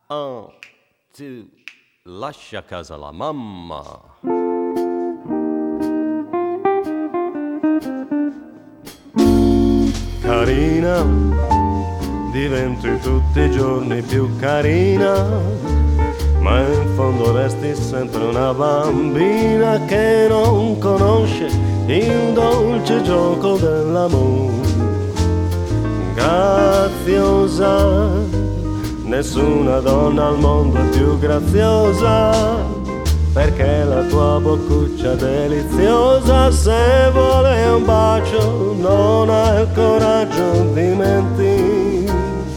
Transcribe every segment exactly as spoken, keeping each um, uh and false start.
Un, two, lascia casa la mamma. Carina, diventi tutti i giorni più carina, ma in fondo resti sempre una bambina che non conosce il dolce gioco dell'amore. Graziosa, nessuna donna al mondo è più graziosa, perché la tua boccuccia deliziosa, se vuole un bacio non ha il coraggio di mentire.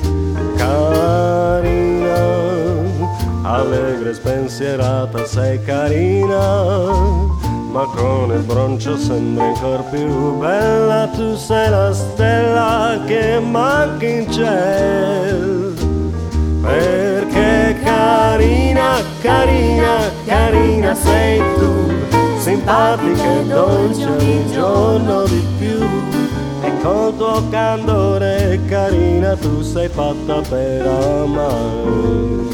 Carina, allegra e spensierata, sei carina, ma con il broncio sembri ancor più bella. Tu sei la stella che manca in cielo, perché carina, carina, carina sei tu, simpatica e dolce ogni giorno di più, e col tuo candore carina tu sei fatta per amare.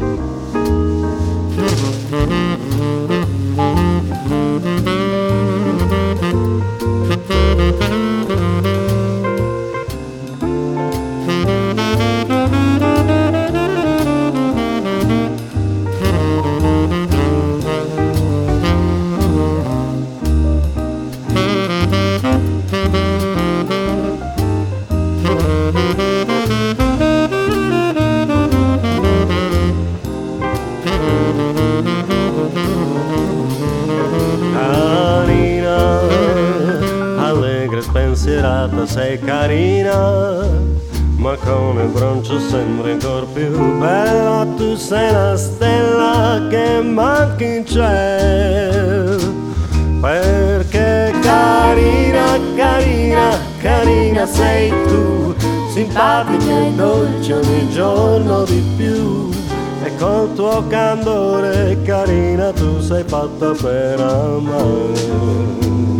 Spensierata, sei carina, ma con il broncio sembri ancor più bella. Tu sei la stella che manca in cielo, perché carina, carina, carina sei tu, simpatica e dolce ogni giorno di più, e col tuo candore carina tu sei fatta per amare.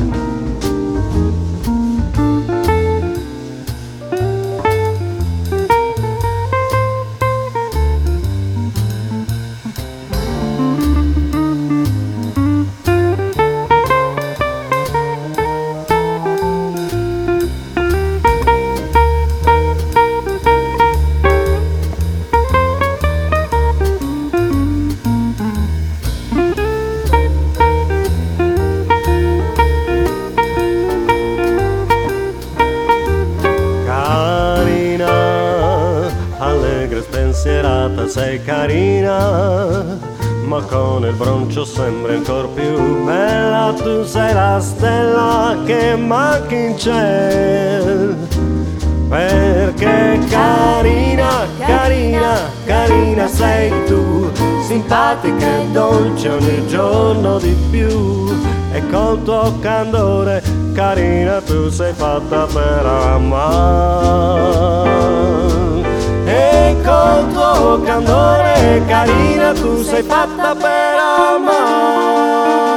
Spensierata, sei carina, ma con il broncio sembri ancor più bella. Tu sei la stella che manca in cielo, perché carina, carina, carina sei tu, simpatica e dolce ogni giorno di più, e col tuo candore carina tu sei fatta per amare. E col tuo candore carina tu sei fatta per amare.